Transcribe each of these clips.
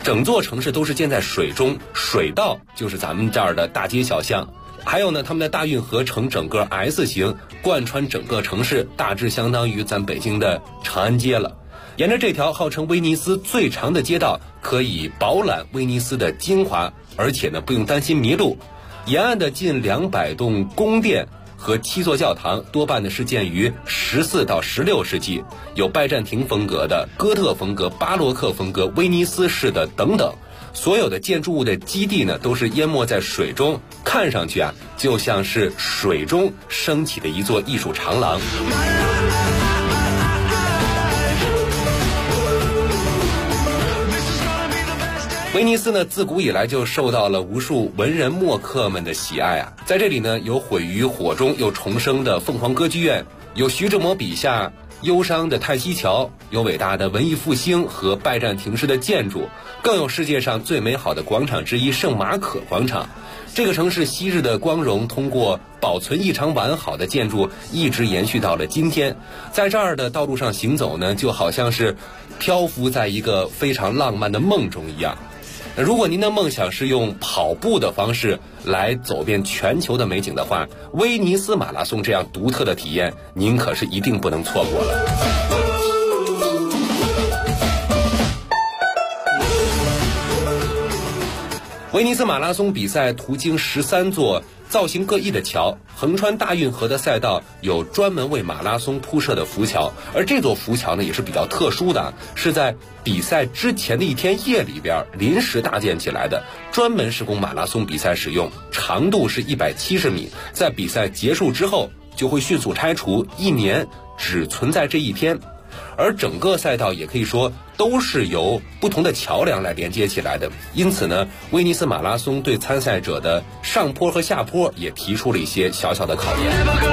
整座城市都是建在水中，水道就是咱们这儿的大街小巷。还有呢，他们的大运河呈整个 S 型贯穿整个城市，大致相当于咱北京的长安街了。沿着这条号称威尼斯最长的街道，可以饱览威尼斯的精华，而且呢不用担心迷路。沿岸的近200栋宫殿和7座教堂，多半呢是建于14到16世纪，有拜占庭风格的、哥特风格、巴洛克风格、威尼斯式的等等。所有的建筑物的基地呢，都是淹没在水中，看上去啊，就像是水中升起的一座艺术长廊。威尼斯呢，自古以来就受到了无数文人墨客们的喜爱啊。在这里呢，有毁于火中又重生的凤凰歌剧院，有徐志摩笔下忧伤的泰西桥，有伟大的文艺复兴和拜占庭式的建筑，更有世界上最美好的广场之一圣马可广场。这个城市昔日的光荣，通过保存异常完好的建筑，一直延续到了今天。在这儿的道路上行走呢，就好像是漂浮在一个非常浪漫的梦中一样。如果您的梦想是用跑步的方式来走遍全球的美景的话，威尼斯马拉松这样独特的体验，您可是一定不能错过了。威尼斯马拉松比赛途经13座造型各异的桥，横穿大运河的赛道有专门为马拉松铺设的浮桥，而这座浮桥呢也是比较特殊的，是在比赛之前的一天夜里边临时搭建起来的，专门是供马拉松比赛使用，长度是170米，在比赛结束之后就会迅速拆除，1年只存在这一天。而整个赛道也可以说都是由不同的桥梁来连接起来的，因此呢，威尼斯马拉松对参赛者的上坡和下坡也提出了一些小小的考验。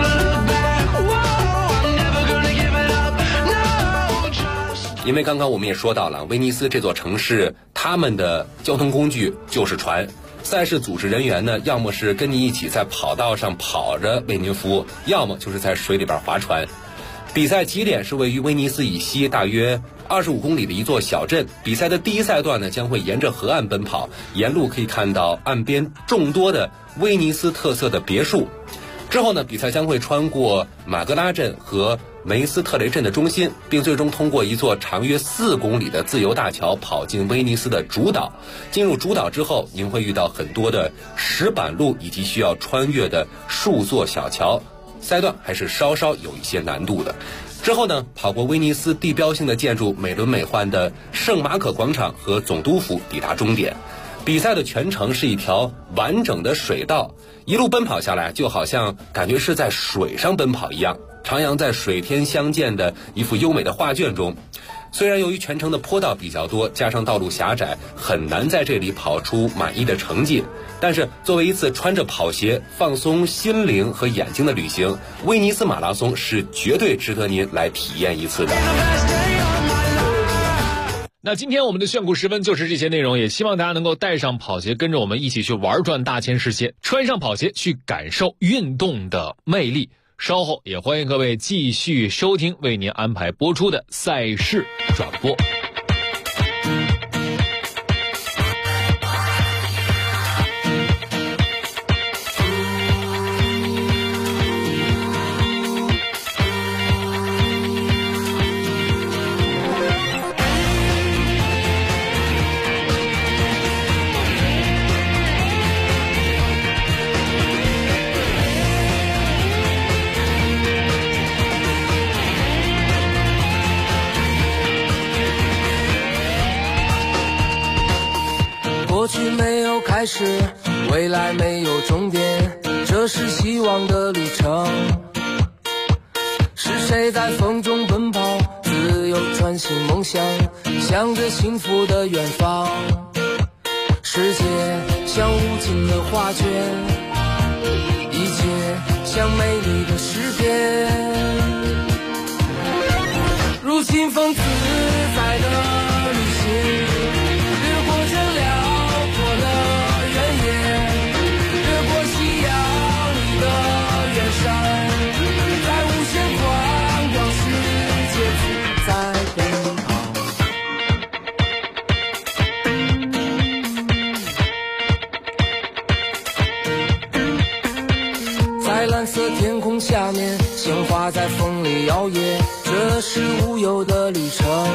因为刚刚我们也说到了，威尼斯这座城市他们的交通工具就是船，赛事组织人员呢，要么是跟你一起在跑道上跑着为您服务，要么就是在水里边划船。比赛起点是位于威尼斯以西大约25公里的一座小镇，比赛的第一赛段呢将会沿着河岸奔跑，沿路可以看到岸边众多的威尼斯特色的别墅。之后呢，比赛将会穿过马格拉镇和梅斯特雷镇的中心，并最终通过一座长约4公里的自由大桥跑进威尼斯的主岛。进入主岛之后，您会遇到很多的石板路以及需要穿越的数座小桥，赛段还是稍稍有一些难度的。之后呢，跑过威尼斯地标性的建筑美轮美奂的圣马可广场和总督府，抵达终点。比赛的全程是一条完整的水道，一路奔跑下来就好像感觉是在水上奔跑一样，徜徉在水天相间的一幅优美的画卷中。虽然由于全程的坡道比较多，加上道路狭窄，很难在这里跑出满意的成绩，但是作为一次穿着跑鞋放松心灵和眼睛的旅行，威尼斯马拉松是绝对值得您来体验一次的。 那今天我们的炫酷时分就是这些内容，也希望大家能够带上跑鞋，跟着我们一起去玩转大千世界，穿上跑鞋去感受运动的魅力。稍后也欢迎各位继续收听为您安排播出的赛事转播。 过去没有开始，未来没有终点，这是希望的旅程。是谁在风中奔跑，自由穿行梦想，向着幸福的远方。世界像无尽的画卷，一切像美丽的诗篇，如清风自在的旅行，掠过这辽阔的原野，掠过夕阳里的远山，在无限宽广世界自在奔跑。 色天空下面，鲜花在风里摇曳，这是无忧的旅程。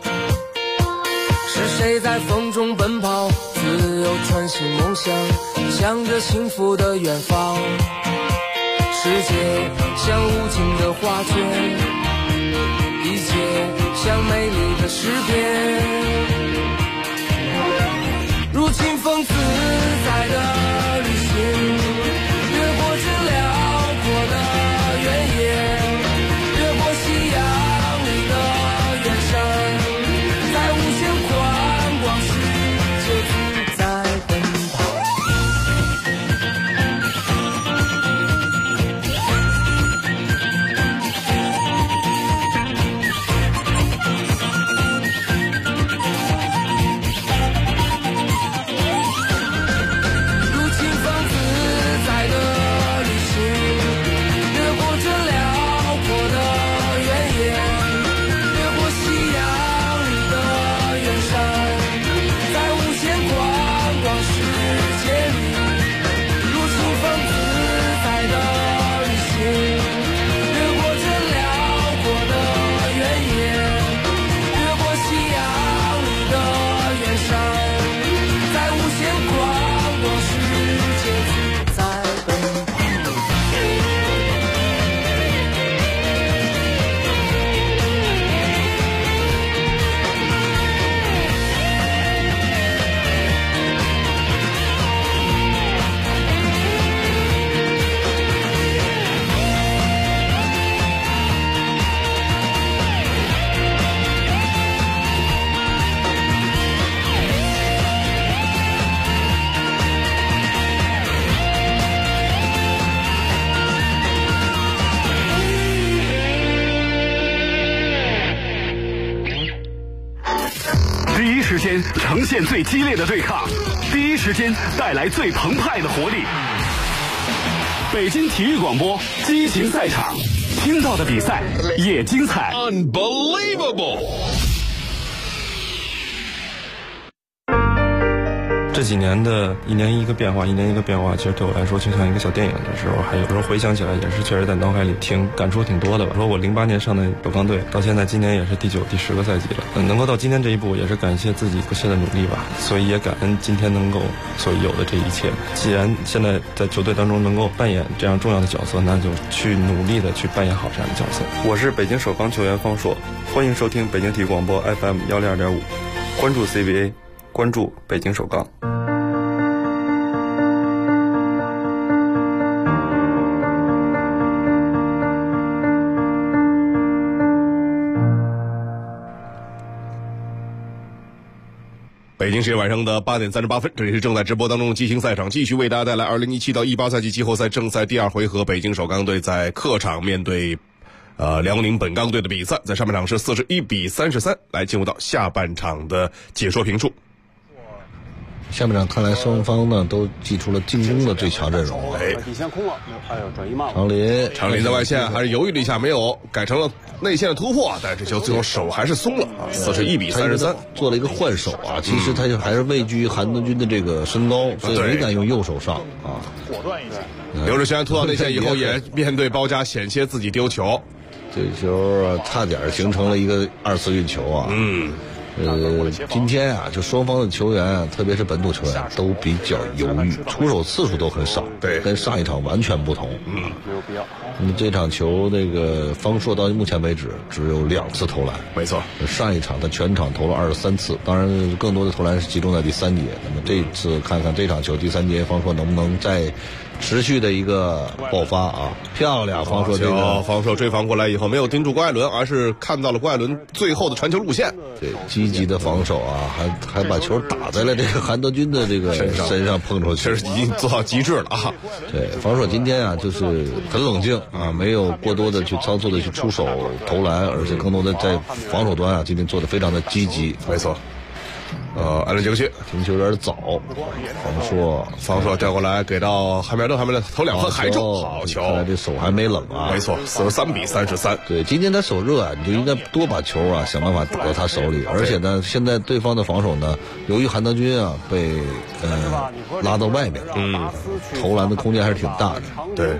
是谁在风中奔跑，自由穿行梦想，向着幸福的远方。世界像无尽的画卷，一切像美丽的诗篇，如清风自在的旅行，越过这辽阔的原野，越过夕阳里的远山，在无限宽广世界自在奔跑。 第一时间呈现最激烈的对抗，第一时间带来最澎湃的活力。北京体育广播激情赛场，听到的比赛也精彩。 Unbelievable！ 这几年的一年一个变化，其实对我来说就像一个小电影的时候，还有时候回想起来也是确实在脑海里感触挺多的吧。说我08年上的首钢队，到现在今年也是第9、第10个赛季了，能够到今天这一步，也是感谢自己不懈的努力吧。所以也感恩今天能够所有的这一切。既然现在在球队当中能够扮演这样重要的角色，那就去努力的去扮演好这样的角色。我是北京首钢球员方硕，欢迎收听北京体育广播 FM 102.5，关注 CBA， 关注北京首钢。 北京时间晚上的8点38分，这里是正在直播当中的激情赛场，继续为大家带来2017到18赛季季后赛正赛第2回合，北京首钢队在客场面对辽宁本钢队的比赛，在上半场是41比33，来进入到下半场的解说评述。 下半场看来双方呢都祭出了进攻的最强阵容。 底线空了，还有转移慢了。 长林在外线还是犹豫了一下，没有改成了内线的突破，但是这球最后手还是松了啊，41比33， 做了一个换手啊。其实他就还是畏惧韩德君的这个身高，所以没敢用右手上啊。 果断一些。 刘志轩突到内线以后，也面对包夹，险些自己丢球。 这球啊，差点形成了一个2次运球啊。今天啊，就双方的球员啊，特别是本土球员都比较犹豫，出手次数都很少， 对， 跟上一场完全不同。 没有必要。 那么这场球，那个方硕到目前为止只有2次投篮， 没错。 上一场他全场投了23次，当然更多的投篮是集中在第3节。那么这次看看这场球第3节，方硕能不能再持续的一个爆发啊！漂亮，方硕这个方硕追防过来以后没有盯住郭艾伦，而是看到了郭艾伦最后的传球路线。 对，积极的防守啊，还把球打在了这个韩德君的这个身上碰出去， 这是已经做到极致了啊！ 对，方硕今天啊就是很冷静啊，没有过多的去仓促的去出手投篮，而且更多的在防守端啊，今天做的非常的积极。 没错。 安伦杰克逊停球有点早， 方硕调过来给到汉密尔顿，汉密尔顿投2分还中，好球！ 看来这手还没冷啊。 没错，43比33。 对，今天他手热啊，你就应该多把球啊想办法打到他手里。而且呢，现在对方的防守呢，由于韩德君啊被拉到外面，投篮的空间还是挺大的。 对，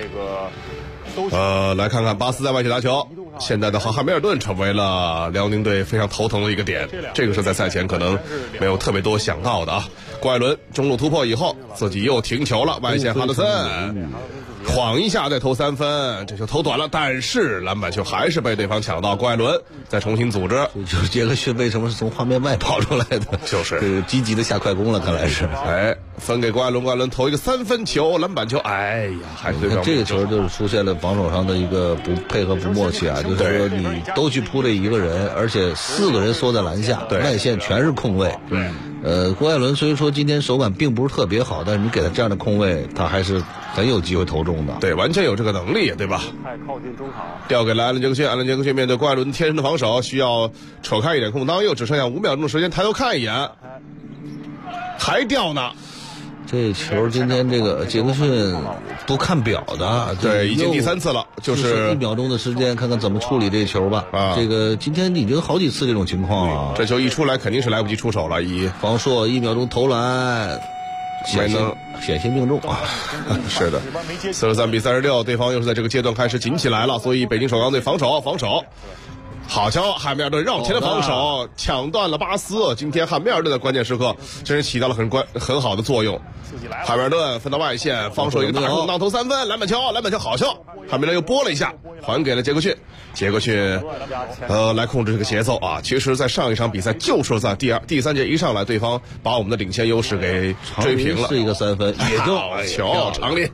来看看巴斯在外线打球，现在的汉密尔顿成为了辽宁队非常头疼的一个点，这个是在赛前可能没有特别多想到的啊。郭艾伦中路突破以后，自己又停球了，外线哈德森晃一下再投3分，这球投短了，但是篮板球还是被对方抢到，郭艾伦再重新组织。 就是杰克逊为什么是从画面外跑出来的？ 就是积极的下快攻了，看来是。 分给郭艾伦，郭艾伦投一个3分球，篮板球，哎呀，还是对方这个球就是出现了防守上的一个不配合、不默契啊，就是说你都去扑这一个人，而且4个人缩在篮下，外线全是空位。郭艾伦虽然说今天手感并不是特别好，但是你给他这样的空位，他还是很有机会投中的。 对，完全有这个能力，对吧？ 太靠近中场， 调给了安伦杰克逊，安伦杰克逊面对郭艾伦天生的防守，需要扯开一点空当，又只剩下5秒钟的时间，抬头看一眼，还掉呢。 这球今天这个杰克逊不看表的， 对，已经第3次了，就是 1秒钟的时间，看看怎么处理这球吧。这个今天已经好几次这种情况了， 这球一出来肯定是来不及出手了。 方硕1秒钟投篮，险些命中啊！ 是的，43比36，对方又是在这个阶段开始紧起来了，所以北京首钢队防守。好球！汉密尔顿绕前的防守抢断了巴斯。今天汉密尔顿的关键时刻真是起到了很好的作用。汉密尔顿分到外线，方硕一个大空当投3分，篮板球好球！汉密尔顿又拨了一下，还给了杰克逊。杰克逊来控制这个节奏啊。其实在上一场比赛就是在第3节一上来，对方把我们的领先优势给追平了， 是一个3分，也就好球！长林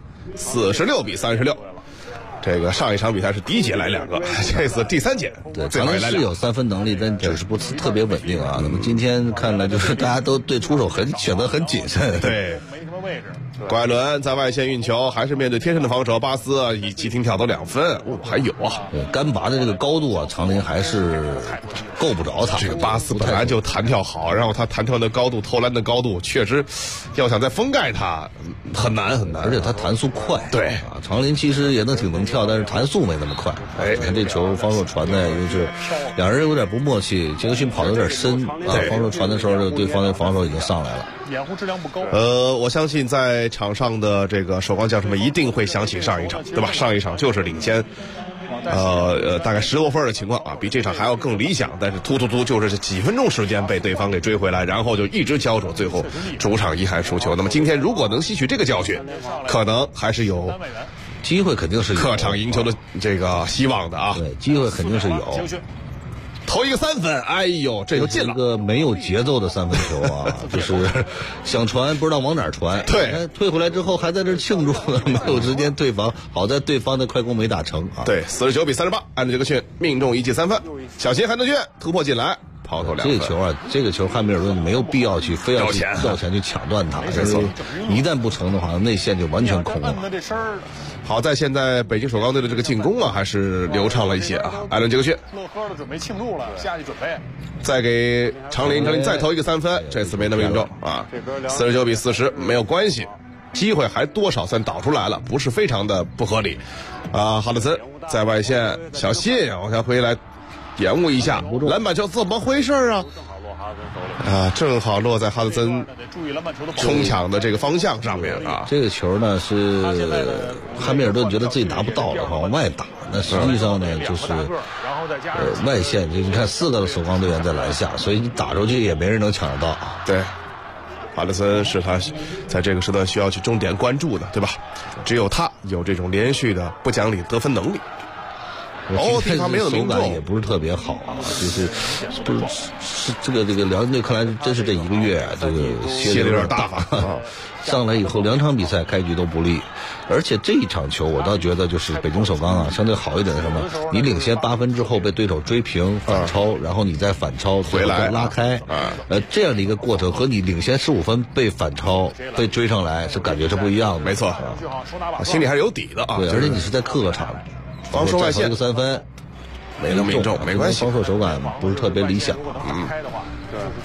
46比36。这个上一场比赛是第1节来2个，这次第3节最后是有3分能力，但只是不特别稳定啊。那么今天看来就是大家都对出手选择很谨慎。 对，没什么位置。郭艾伦在外线运球，还是面对天生的防守，巴斯以急停跳投2分，还有啊。 干拔的这个高度啊，长林还是够不着他。 这个巴斯本来就弹跳好，然后他弹跳的高度、投篮的高度，确实要想再封盖他很难， 而且他弹速快。 对啊，长林其实也能跳，但是弹速没那么快。看这球方硕传的，就是两人有点不默契，杰克逊跑得有点深啊。方硕传的时候，对方的防守已经上来了。 掩护质量不高。 我相信在场上的这个首钢将士们一定会想起上一场，对吧？上一场就是领先大概10多分的情况啊，比这场还要更理想。但是突就是几分钟时间被对方给追回来，然后就一直焦灼，最后主场遗憾输球。那么今天如果能吸取这个教训，可能还是有机会，肯定是有客场赢球的这个希望的啊。 对，机会肯定是有。 投一个3分，哎呦，这就进了。 一个没有节奏的3分球啊，就是想传不知道往哪儿传。 对， 退回来之后还在这庆祝呢，没有时间对防，好在对方的快攻没打成啊。 对，49比38，安德杰克逊命中1记3分，小心韩德君突破进来。抛投2分。 这个球汉密尔顿没有必要去非要去要钱去抢断它，因为一旦不成的话，内线就完全空了。 好在现在北京首钢队的这个进攻啊，还是流畅了一些啊。艾伦杰克逊乐呵的准备庆祝了，下去准备。 再给长林再投一个3分，这次没能命中啊。49比40没有关系，机会还多少算导出来了，不是非常的不合理啊。哈德森在外线，小心往下回来。延误一下，篮板球怎么回事啊？正好落在哈德森冲抢的这个方向上面啊。 这个球呢是汉密尔顿觉得自己拿不到了，往外打。那实际上呢就是外线，就你看4个首钢队员在篮下，所以你打出去也没人能抢得到。 对，哈德森是他在这个时段需要去重点关注的，对吧？只有他有这种连续的不讲理得分能力。 对方没有手感也不是特别好啊，就是不是这个辽宁队看来真是这1个月这个歇的有点大啊。 上来以后2场比赛开局都不利，而且这一场球我倒觉得就是北京首钢啊相对好一点的什么，你领先8分之后被对手追平反超，然后你再反超回来拉开这样的一个过程和你领先15分被反超被追上来是感觉是不一样的。 没错，心里还是有底的啊。 对，而且你是在客场。 防守外线一个3分， 没能命中，没关系。 防守手感不是特别理想。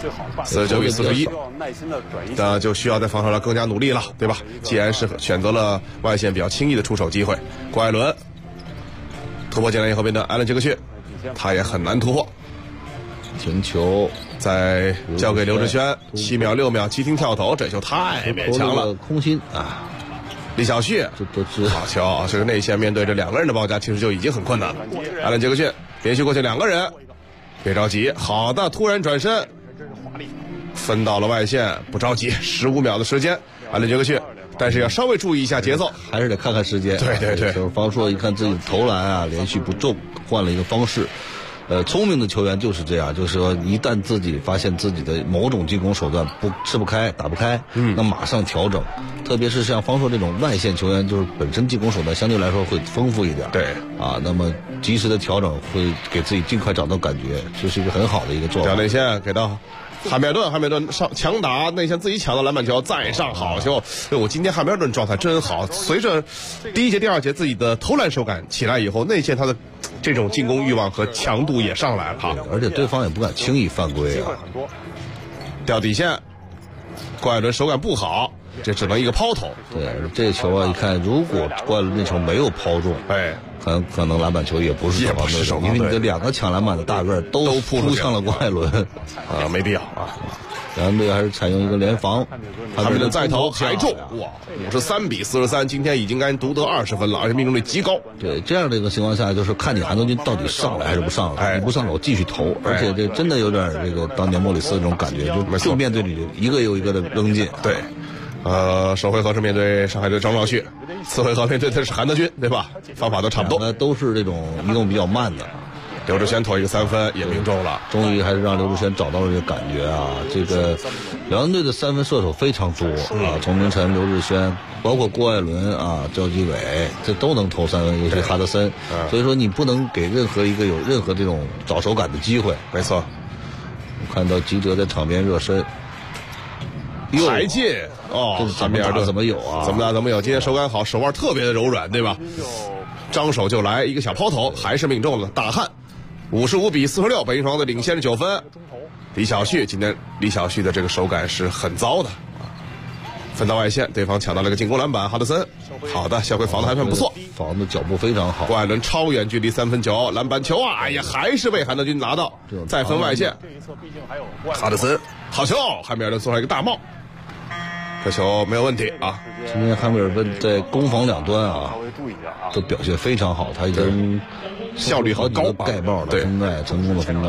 49比41， 耐心的转移， 那就需要在防守上更加努力了，对吧？既然是选择了外线比较轻易的出手机会，郭艾伦突破进来以后，变成艾伦杰克逊，他也很难突破。 停球， 再交给刘志轩，7秒6秒急停跳投，这球太勉强了， 空心啊！ 李晓旭， 这都是好球！这个内线面对这2个人的包夹，其实就已经很困难了。艾伦杰克逊连续过去2个人，别着急，好的，突然转身，分到了外线，不着急，15秒的时间，艾伦杰克逊，但是要稍微注意一下节奏， 还是得看看时间。 对对对， 就是方硕一看自己投篮啊连续不中，换了一个方式。聪明的球员就是这样，就是说一旦自己发现自己的某种进攻手段吃不开、打不开，那马上调整。特别是像方硕这种外线球员，就是本身进攻手段相对来说会丰富一点。 对啊，那么及时的调整会给自己尽快找到感觉，这是一个很好的一个做法。 调内线给到汉密尔顿上强打内线，自己抢到篮板球，再上好球。我今天汉密尔顿状态真好，随着第1节、第2节自己的投篮手感起来以后，内线他的这种进攻欲望和强度也上来了， 而且对方也不敢轻易犯规啊。 掉底线，郭艾伦手感不好，这只能一个抛投。 对，这个球啊，一看如果郭艾伦那球没有抛中， 哎， 很可能篮板球也不是守防队，因为你的2个抢篮板的大个都扑向了郭艾伦， 没必要啊。 两队还是采用一个联防， 汉密尔顿再投还中，哇，53比43，今天已经该独得20分了，而且命中率极高。 对，这样的一个情况下，就是看你韩东君到底上来还是不上来，你不上来我继续投，而且这真的有点这个当年莫里斯的这种感觉，就面对你一个又一个的扔进。 对，首回合是面对上海队张兆旭，次回合面对的是韩德君，对吧？方法都差不多， 都是这种移动比较慢的。 刘志轩投一个3分也命中了， 终于还是让刘志轩找到了这个感觉啊！这个辽宁队的3分射手非常多啊，从明晨、刘志轩，包括郭艾伦啊、赵继伟，这都能投3分，尤其哈德森。所以说你不能给任何一个有任何这种找手感的机会。 没错， 看到吉哲在场边热身， 还进哦， 汉密尔顿怎么有啊？ 怎么有？今天手感好，手腕特别的柔软，对吧？张手就来一个小抛投，还是命中了，大汉。55比46，北京双队领先9分。李晓旭今天李晓旭的这个手感是很糟的，分到外线，对方抢到了个进攻篮板，哈德森，好的，小辉防的还算不错， 防的脚步非常好。 郭艾伦超远距离3分球，篮板球啊，哎呀，还是被韩德君拿到，再分外线，哈德森，好球，汉密尔顿送上一个大帽，这球没有问题啊。 今天汉密尔顿在攻防两端啊，都表现非常好，他已经效率很高， 盖帽的封盖，成功的封盖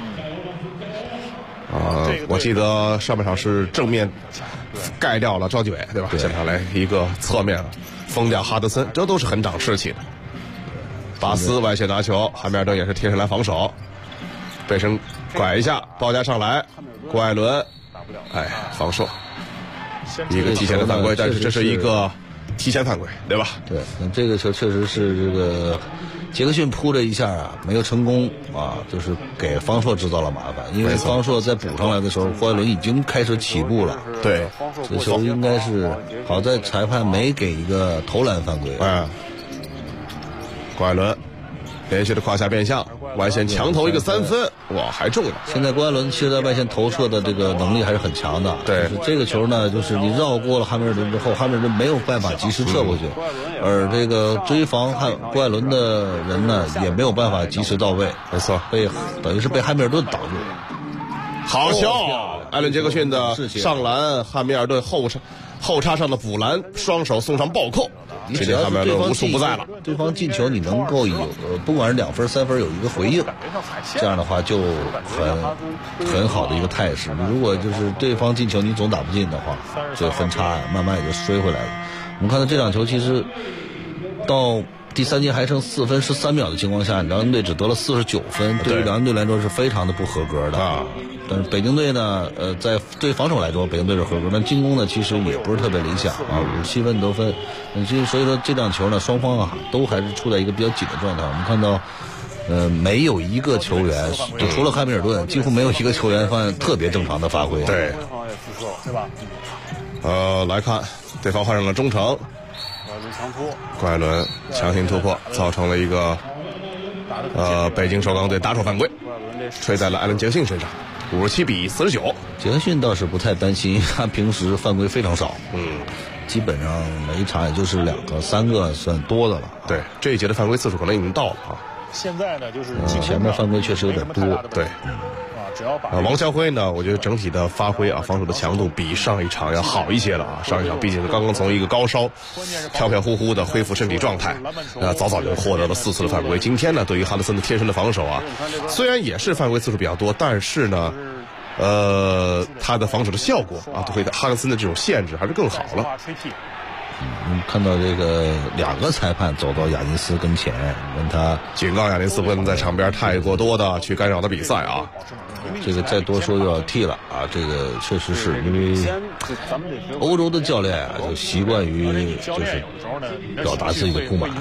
啊！ 我记得上半场是正面盖掉了赵继伟，对吧？下场来一个侧面封掉哈德森，这都是很长士气的。巴斯外线拿球，汉密尔顿也是贴上来防守，背身拐一下，包夹上来，郭艾伦，哎，防守。一个提前的犯规，但是这是一个提前犯规，对吧？ 对，那这个球确实是这个杰克逊扑了一下啊，没有成功啊，就是给方硕制造了麻烦。因为方硕在补上来的时候，郭艾伦已经开始起步了。 对， 这球应该是好在裁判没给一个投篮犯规。 郭艾伦连续的胯下变向，外线强投一个3分，哇，还中了。 现在郭艾伦其实在外线投射的这个能力还是很强的。 对， 这个球呢，就是你绕过了汉密尔顿之后，汉密尔顿没有办法及时撤过去，而这个追防郭艾伦的人呢，也没有办法及时到位。 没错， 等于是被汉密尔顿挡住。 好球！艾伦杰克逊的上篮，汉密尔顿后插上的补篮，双手送上暴扣。 你只要是对方无处不在了， 对方进球你能够有不管是2分3分有一个回应，这样的话就很好的一个态势。你如果就是对方进球你总打不进的话，这个分差慢慢也就追回来了。我们看到这场球其实到第3节还剩4分13秒的情况下，辽宁队只得了49分，对于辽宁队来说是非常的不合格的啊。但是北京队呢，在对防守来说，北京队是合格，但进攻呢其实也不是特别理想啊，57分得分。所以说这场球呢，双方啊都还是处在一个比较紧的状态。我们看到，没有一个球员，就除了汉密尔顿，几乎没有一个球员犯特别正常的发挥。 对， 对吧？ 来看对方换上了中程，郭艾伦强行突破，造成了一个北京首钢队打手犯规，吹在了艾伦杰克逊身上。 57-49。 杰克逊倒是不太担心，他平时犯规非常少，基本上每一场也就是2个3个算多的了。 对，这一节的犯规次数可能已经到了啊。 现在呢，就是前面犯规确实有点多。 对， 只要把王家辉呢，我觉得整体的发挥啊，防守的强度比上一场要好一些了啊。上一场毕竟是刚刚从一个高烧，飘飘忽忽的恢复身体状态，早早就获得了4次的犯规。今天呢，对于哈德森的贴身的防守啊，虽然也是犯规次数比较多，但是呢，他的防守的效果啊，对哈德森的这种限制还是更好了。 看到这个2个裁判走到亚尼斯跟前，问他警告亚尼斯不能在场边太过多的去干扰的比赛啊。 这个再多说就要踢了啊！这个确实是因为欧洲的教练啊，就习惯于就是表达自己的不满。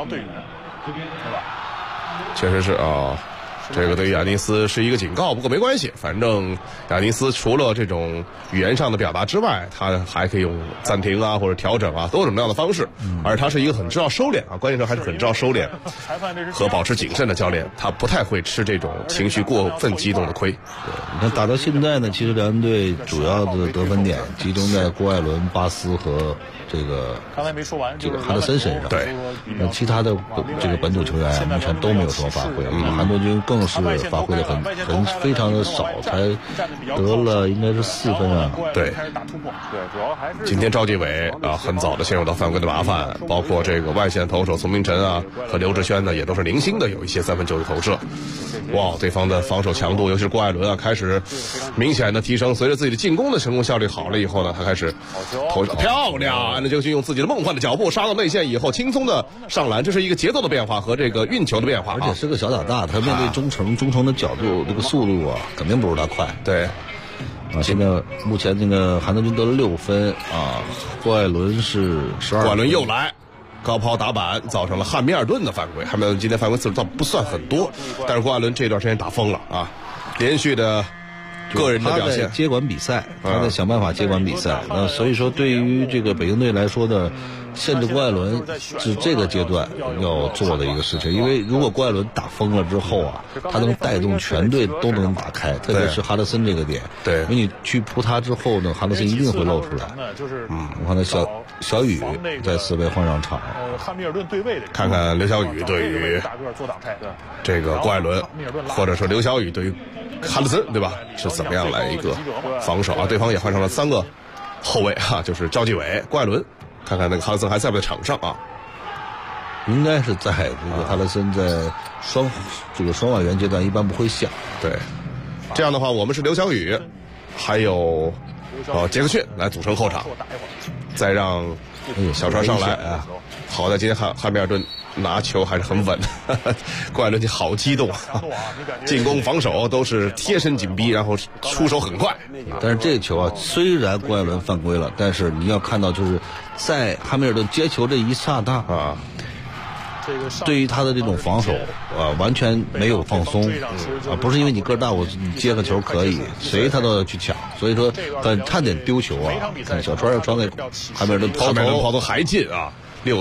确实是啊。这个对亚尼斯是一个警告，不过没关系，反正亚尼斯除了这种语言上的表达之外，他还可以用暂停啊或者调整啊多种各样的方式，而他是一个很知道收敛啊，关键上还是很知道收敛和保持谨慎的教练，他不太会吃这种情绪过分激动的亏。 你看打到现在呢，其实辽宁队主要的得分点集中在郭艾伦、巴斯和这个哈德森身上。 对， 那其他的这个本土球员目前都没有什么发挥，韩国军更是发挥的非常的少，才得了应该是4分啊。 对，今天赵继伟啊，很早的陷入到犯规的麻烦，包括这个外线投手宋明晨啊和刘志轩呢，也都是零星的有一些3分球的投射。哇，对方的防守强度，尤其是郭艾伦啊，开始明显的提升。随着自己的进攻的成功效率好了以后呢，他开始投漂亮，安德杰克逊用自己的梦幻的脚步杀到内线以后，轻松的上篮，这是一个节奏的变化和这个运球的变化， 而且是个小打大，他面对中程的角度，这个速度啊，肯定不如他快。 对。 现在目前这个韩德君得了6分啊，郭艾伦是12。 郭艾伦又来高抛打板，造成了汉密尔顿的犯规。汉密尔顿今天犯规次数倒不算很多，但是郭艾伦这段时间打疯了啊，连续的个人的表现。 他在接管比赛，他在想办法接管比赛。那所以说，对于这个北京队来说呢，限制郭艾伦是这个阶段要做的一个事情，因为如果郭艾伦打疯了之后啊，他能带动全队都能打开，特别是哈德森这个点。 对， 因为你去扑他之后呢，哈德森一定会露出来。我看到小雨在4位换上场。 汉密尔顿对位的， 看看刘晓宇对于这个郭艾伦，或者说刘晓宇对于哈德森，对吧？是怎么样来一个防守啊？对方也换上了3个后卫啊，就是赵继伟、郭艾伦。看看那个哈德森还在不在场上啊？ 应该是在。这个哈德森在双外援阶段一般不会下。 对，这样的话，我们是刘晓宇，还有杰克逊来组成后场，再让小川上来啊。好在今天汉密尔顿拿球还是很稳，郭艾伦好激动，进攻防守都是贴身紧逼，然后出手很快。 但是这个球啊，虽然郭艾伦犯规了，但是你要看到就是在汉密尔顿接球这一刹那啊，对于他的这种防守完全没有放松啊，不是因为你个大我接个球可以，谁他都要去抢，所以说差点丢球啊。看小川要传给汉密尔顿， 抛投还进啊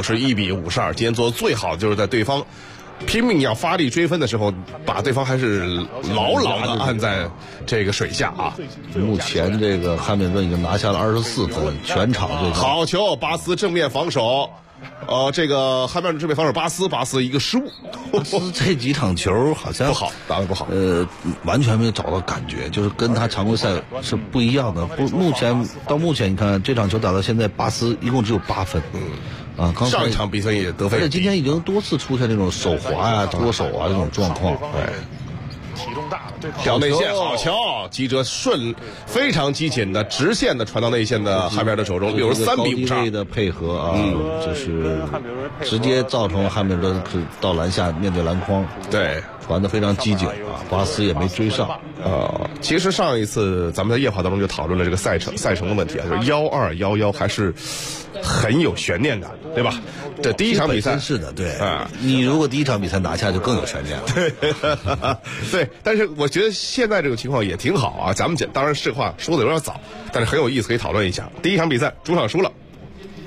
，61-52。今天做的最好的就是在对方拼命要发力追分的时候，把对方还是牢牢的按在这个水下啊。 目前这个汉密尔顿已经拿下了24分，全场最高。 好球，巴斯正面防守。这个汉密尔顿正面防守巴斯一个失误。 巴斯这几场球好像不好，打得不好。 完全没有找到感觉，就是跟他常规赛是不一样的。到目前你看这场球打到现在，巴斯一共只有8分。刚上一场比赛也得分， 而且今天已经多次出现这种手滑呀、脱手啊这种状况。 体重大的挑内线，好球！击折非常机警的直线的传到内线的汉密尔顿手中，63-52 的配合啊，就是直接造成汉密尔顿到篮下面对篮筐， 对， 传得非常机警啊，巴斯也没追上。 其实上一次咱们在夜话当中就讨论了这个赛程的问题啊，就是12-11还是很有悬念的，对吧？这第一场比赛是的，对啊，你如果第一场比赛拿下就更有悬念了。 对，但是我觉得现在这个情况也挺好啊。咱们当然这话说的有点早，但是很有意思，可以讨论一下。第一场比赛主场输了，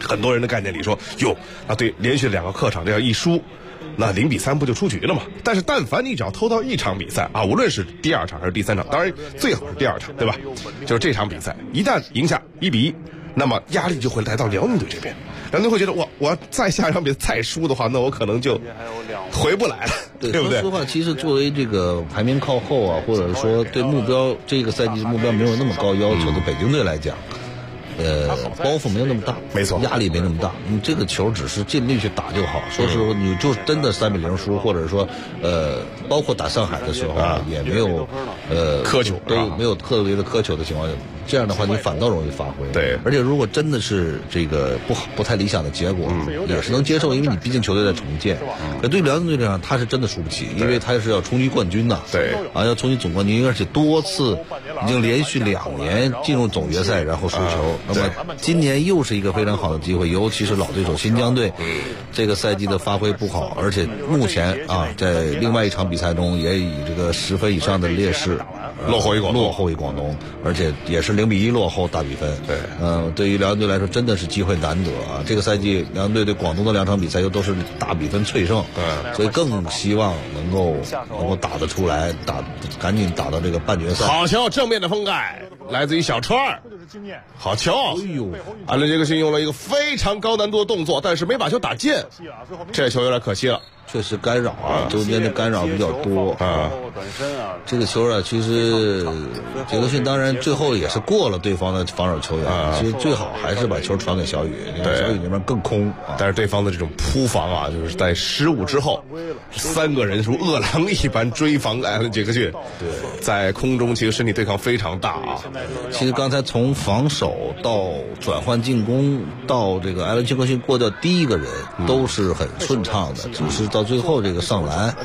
很多人的概念里说，哟，那对连续2个客场这样一输，那0-3不就出局了嘛？但是但凡你只要偷到1场比赛啊，无论是第2场还是第3场，当然最好是第2场，对吧？就是这场比赛一旦赢下1-1，那么压力就会来到辽宁队这边。辽宁队会觉得我要再下一场比赛再输的话，那我可能就回不来了，对不对？ 说实话，其实作为这个排名靠后啊，或者说对目标这个赛季目标没有那么高要求的北京队来讲，包袱没有那么大， 没错， 压力没那么大。你这个球只是尽力去打就好。说实话，你就真的3-0输，或者说包括打上海的时候也没有苛求， 对，没有特别的苛求的情况下，这样的话你反倒容易发挥。 对， 而且如果真的是这个不太理想的结果，也是能接受，因为你毕竟球队在重建。可对辽宁队这样，他是真的输不起，因为他是要冲击冠军的。 对， 要冲击总冠军，而且多次已经连续2年进入总决赛，然后输球。那么今年又是一个非常好的机会，尤其是老对手新疆队，这个赛季的发挥不好，而且目前在另外一场比赛中也以这个10分以上的劣势落后于广东，而且也是0-1落后大比分。 对， 对于辽宁队来说真的是机会难得啊！这个赛季辽宁队对广东的2场比赛又都是大比分脆胜，所以更希望能够打得出来，赶紧打到这个半决赛。 好球，正面的封盖来自于小川，好球！ 哎呦， 阿伦杰克逊用了一个非常高难度的动作，但是没把球打进，这球有点可惜了。 确实干扰中间的干扰比较多这个球其实杰克逊当然最后也是过了对方的防守球员，其实最好还是把球传给小雨，小雨那边更空但是对方的这种扑防就是在失误之后，3个人如饿狼一般追防艾伦杰克逊， 对， 在空中其实身体对抗非常大其实刚才从防守到转换进攻到这个艾伦杰克逊过掉第一个人都是很顺畅的，只是到最后这个上篮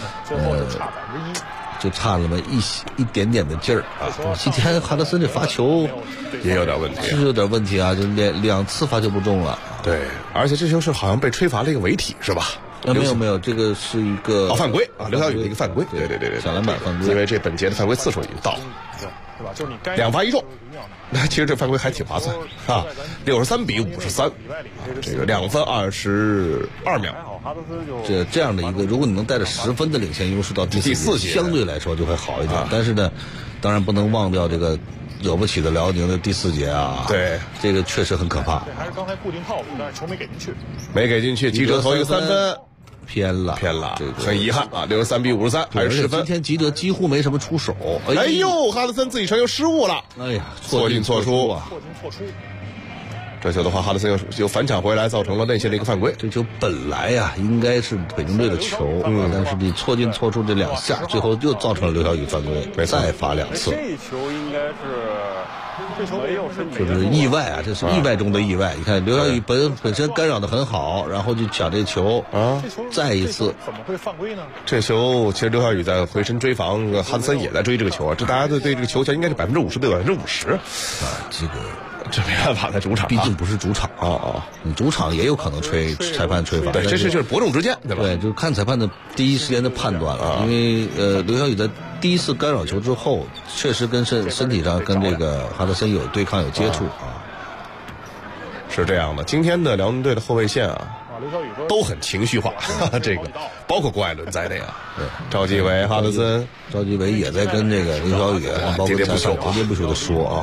就差那么一点点的劲儿今天哈德森这罚球也有点问题， 是有点问题就2次罚球不中了。 对，而且这球是好像被吹罚了一个违体，是吧？ 没有，这个是一个犯规刘晓宇的一个犯规，对， 小篮板犯规， 因为这本节的犯规次数已经到了， 对吧？就是你 2罚1中，那其实这犯规还挺划算63-53这个2分22秒。 这样的一个，如果你能带着10分的领先优势到第4节，相对来说就会好一点。但是呢，当然不能忘掉这个惹不起的辽宁的第4节对， 这个确实很可怕。 还是刚才固定套路，但是球没给进去。 吉德投一个3分。 偏了， 很遗憾63-53，还是10分。 今天吉德几乎没什么出手。 哎呦，哈德森自己传球失误了。 哎呀， 错进错出。这球的话，哈德森又反抢回来，造成了内线的一个犯规。 这球本来应该是北京队的球，但是你错进错出这2下，最后又造成了刘晓宇犯规，再罚2次。 这球应该是。 就是意外这是意外中的意外。你看刘晓宇本身干扰的很好，然后就抢这球再一次怎么会犯规呢？ 这球其实刘晓宇在回身追防，哈德森也在追这个球这大家对这个球权应该是50%对50%这没办法，在主场毕竟不是主场你主场也有可能裁判吹罚。 对，这就是伯仲之间，对吧？ 对，就是看裁判的第一时间的判断了。因为刘晓宇在第一次干扰球之后，确实跟身体上跟这个哈德森有对抗有接触是这样的。今天的辽宁队的后卫线都很情绪化，这个包括郭艾伦在内赵继伟、哈德森， 赵继伟也在跟这个刘晓宇喋喋不休的说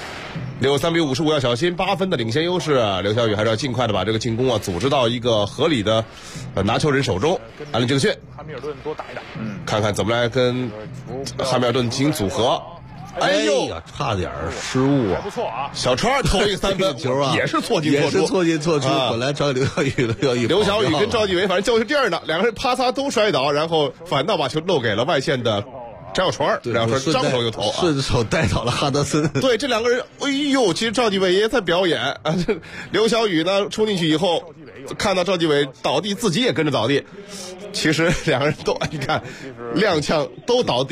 63-55要小心，8分的领先优势刘晓宇还是要尽快的把这个进攻组织到一个合理的拿球人手中。艾伦杰克逊汉密尔顿多打一打看看怎么来跟汉密尔顿进行组合。 哎呦，差点失误不错小川投一个3分球也是错进错出本来找刘晓宇跟赵继伟反正较是劲儿呢，2个人啪嚓都摔倒，然后反倒把球漏给了外线的张小川，然后说张头又投顺手带倒了哈德森。 对，这2个人哎呦，其实赵继伟也在表演刘晓宇呢冲进去以后看到赵继伟倒地，自己也跟着倒地，其实2个人都你看踉跄都倒地。